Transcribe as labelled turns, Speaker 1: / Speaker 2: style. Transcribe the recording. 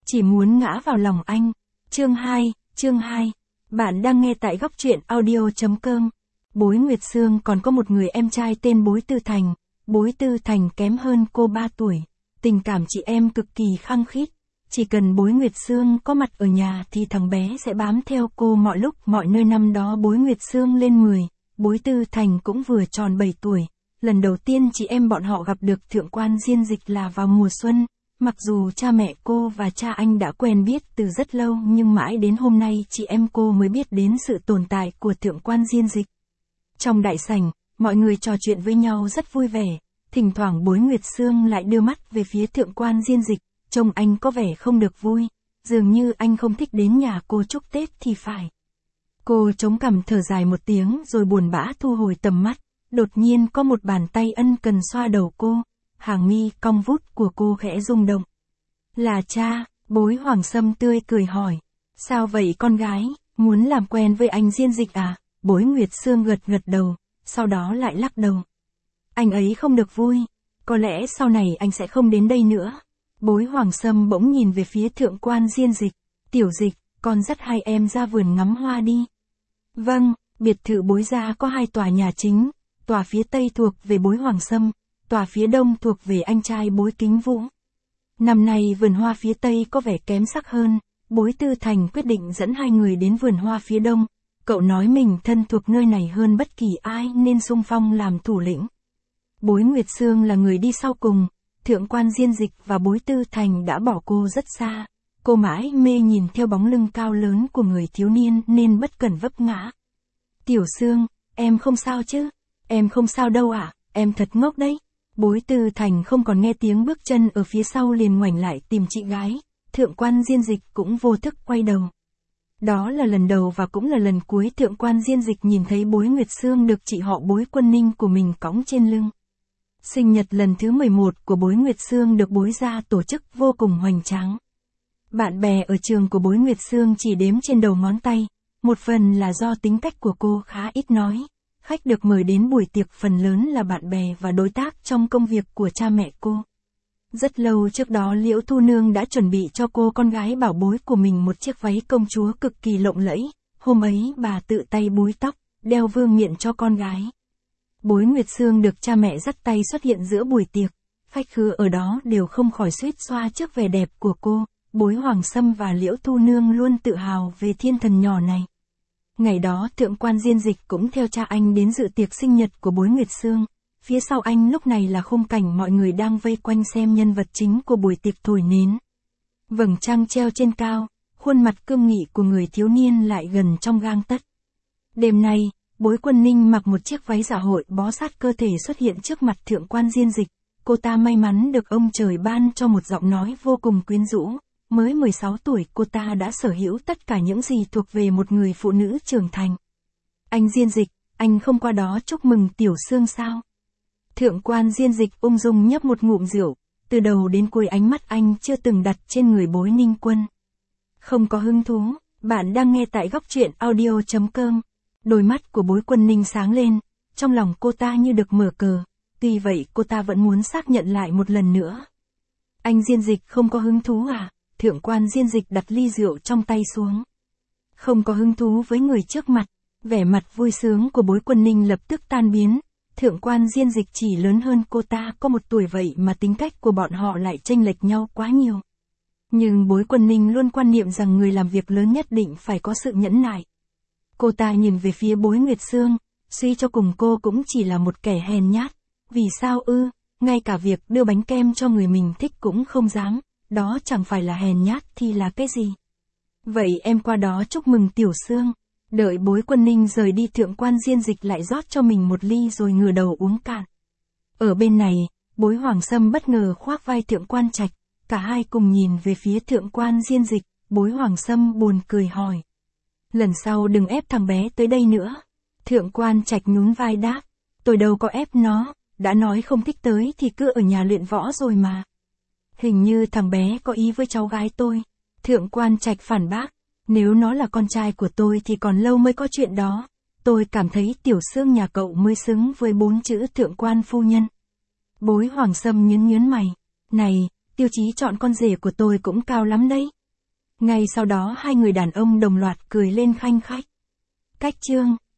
Speaker 1: chỉ muốn ngã vào lòng anh. Chương 2. Bạn đang nghe tại góc truyện audio.com. Bối Nguyệt Sương còn có một người em trai tên Bối Tư Thành. Bối Tư Thành kém hơn cô 3 tuổi. Tình cảm chị em cực kỳ khăng khít. Chỉ cần Bối Nguyệt Sương có mặt ở nhà thì thằng bé sẽ bám theo cô mọi lúc mọi nơi. Năm đó Bối Nguyệt Sương lên 10, Bối Tư Thành cũng vừa tròn 7 tuổi. Lần đầu tiên chị em bọn họ gặp được Thượng quan Diên Dịch là vào mùa xuân. Mặc dù cha mẹ cô và cha anh đã quen biết từ rất lâu nhưng mãi đến hôm nay chị em cô mới biết đến sự tồn tại của Thượng quan Diên Dịch. Trong đại sảnh, mọi người trò chuyện với nhau rất vui vẻ. Thỉnh thoảng Bối Nguyệt Sương lại đưa mắt về phía Thượng quan Diên Dịch, trông anh có vẻ không được vui. Dường như anh không thích đến nhà cô chúc Tết thì phải. Cô chống cằm thở dài một tiếng rồi buồn bã thu hồi tầm mắt. Đột nhiên có một bàn tay ân cần xoa đầu cô. Hàng mi cong vút của cô khẽ rung động. Là cha, Bối Hoàng Sâm tươi cười hỏi. Sao vậy con gái, muốn làm quen với anh Diên Dịch à? Bối Nguyệt Sương gật đầu, sau đó lại lắc đầu. Anh ấy không được vui, có lẽ sau này anh sẽ không đến đây nữa. Bối Hoàng Sâm bỗng nhìn về phía Thượng quan Diên Dịch. Tiểu Dịch, con dắt hai em ra vườn ngắm hoa đi. Vâng, biệt thự Bối gia có 2 tòa nhà chính, tòa phía Tây thuộc về Bối Hoàng Sâm, tòa phía Đông thuộc về anh trai Bối Kính Vũ. Năm nay vườn hoa phía Tây có vẻ kém sắc hơn, Bối Tư Thành quyết định dẫn 2 người đến vườn hoa phía Đông. Cậu nói mình thân thuộc nơi này hơn bất kỳ ai nên xung phong làm thủ lĩnh. Bối Nguyệt Sương là người đi sau cùng, Thượng quan Diên Dịch và Bối Tư Thành đã bỏ cô rất xa. Cô mãi mê nhìn theo bóng lưng cao lớn của người thiếu niên nên bất cẩn vấp ngã. Tiểu Sương, em không sao chứ? Em không sao đâu ạ, em thật ngốc đấy. Bối Tư Thành không còn nghe tiếng bước chân ở phía sau liền ngoảnh lại tìm chị gái. Thượng quan Diên Dịch cũng vô thức quay đầu. Đó là lần đầu và cũng là lần cuối Thượng quan Diên Dịch nhìn thấy Bối Nguyệt Sương được chị họ Bối Quân Ninh của mình cõng trên lưng. Sinh nhật lần thứ 11 của Bối Nguyệt Sương được Bối gia tổ chức vô cùng hoành tráng. Bạn bè ở trường của Bối Nguyệt Sương chỉ đếm trên đầu ngón tay, một phần là do tính cách của cô khá ít nói. Khách được mời đến buổi tiệc phần lớn là bạn bè và đối tác trong công việc của cha mẹ cô. Rất lâu trước đó Liễu Thu Nương đã chuẩn bị cho cô con gái bảo bối của mình một chiếc váy công chúa cực kỳ lộng lẫy. Hôm ấy bà tự tay búi tóc, đeo vương miện cho con gái. Bối Nguyệt Sương được cha mẹ dắt tay xuất hiện giữa buổi tiệc. Khách khứa ở đó đều không khỏi suýt xoa trước vẻ đẹp của cô. Bối Hoàng Sâm và Liễu Thu Nương luôn tự hào về thiên thần nhỏ này. Ngày đó Thượng quan Diên Dịch cũng theo cha anh đến dự tiệc sinh nhật của Bối Nguyệt Sương. Phía sau anh lúc này là khung cảnh mọi người đang vây quanh xem nhân vật chính của buổi tiệc thổi nến. Vầng trăng treo trên cao, khuôn mặt cương nghị của người thiếu niên lại gần trong gang tấc. Đêm nay, Bối Quân Ninh mặc một chiếc váy dạ hội bó sát cơ thể xuất hiện trước mặt Thượng quan Diên Dịch. Cô ta may mắn được ông trời ban cho một giọng nói vô cùng quyến rũ. Mới 16 tuổi cô ta đã sở hữu tất cả những gì thuộc về một người phụ nữ trưởng thành. Anh Diên Dịch, anh không qua đó chúc mừng Tiểu Sương sao? Thượng quan Diên Dịch ung dung nhấp một ngụm rượu, từ đầu đến cuối ánh mắt anh chưa từng đặt trên người Bối Ninh Quân. Không có hứng thú, bạn đang nghe tại góc truyện audio.com. Đôi mắt của Bối Quân Ninh sáng lên, trong lòng cô ta như được mở cờ, tuy vậy cô ta vẫn muốn xác nhận lại một lần nữa. Anh Diên Dịch không có hứng thú à? Thượng quan Diên Dịch đặt ly rượu trong tay xuống. Không có hứng thú với người trước mặt, vẻ mặt vui sướng của Bối Quân Ninh lập tức tan biến. Thượng quan Diên Dịch chỉ lớn hơn cô ta có 1 tuổi vậy mà tính cách của bọn họ lại chênh lệch nhau quá nhiều. Nhưng Bối Quân Ninh luôn quan niệm rằng người làm việc lớn nhất định phải có sự nhẫn nại. Cô ta nhìn về phía Bối Nguyệt Sương, suy cho cùng cô cũng chỉ là một kẻ hèn nhát. Vì sao ư, ngay cả việc đưa bánh kem cho người mình thích cũng không dám, đó chẳng phải là hèn nhát thì là cái gì? Vậy em qua đó chúc mừng Tiểu Sương. Đợi Bối Quân Ninh rời đi Thượng quan Diên Dịch lại rót cho mình một ly rồi ngửa đầu uống cạn. Ở bên này, Bối Hoàng Sâm bất ngờ khoác vai Thượng quan Trạch, cả hai cùng nhìn về phía Thượng quan Diên Dịch, Bối Hoàng Sâm buồn cười hỏi. Lần sau đừng ép thằng bé tới đây nữa. Thượng quan Trạch nhún vai đáp, tôi đâu có ép nó, đã nói không thích tới thì cứ ở nhà luyện võ rồi mà. Hình như thằng bé có ý với cháu gái tôi. Thượng quan Trạch phản bác, nếu nó là con trai của tôi thì còn lâu mới có chuyện đó. Tôi cảm thấy Tiểu Sương nhà cậu mới xứng với 4 chữ thượng quan phu nhân. Bối Hoàng Sâm nhướng mày, này, tiêu chí chọn con rể của tôi cũng cao lắm đấy. Ngay sau đó hai người đàn ông đồng loạt cười lên khanh khách. Cách chương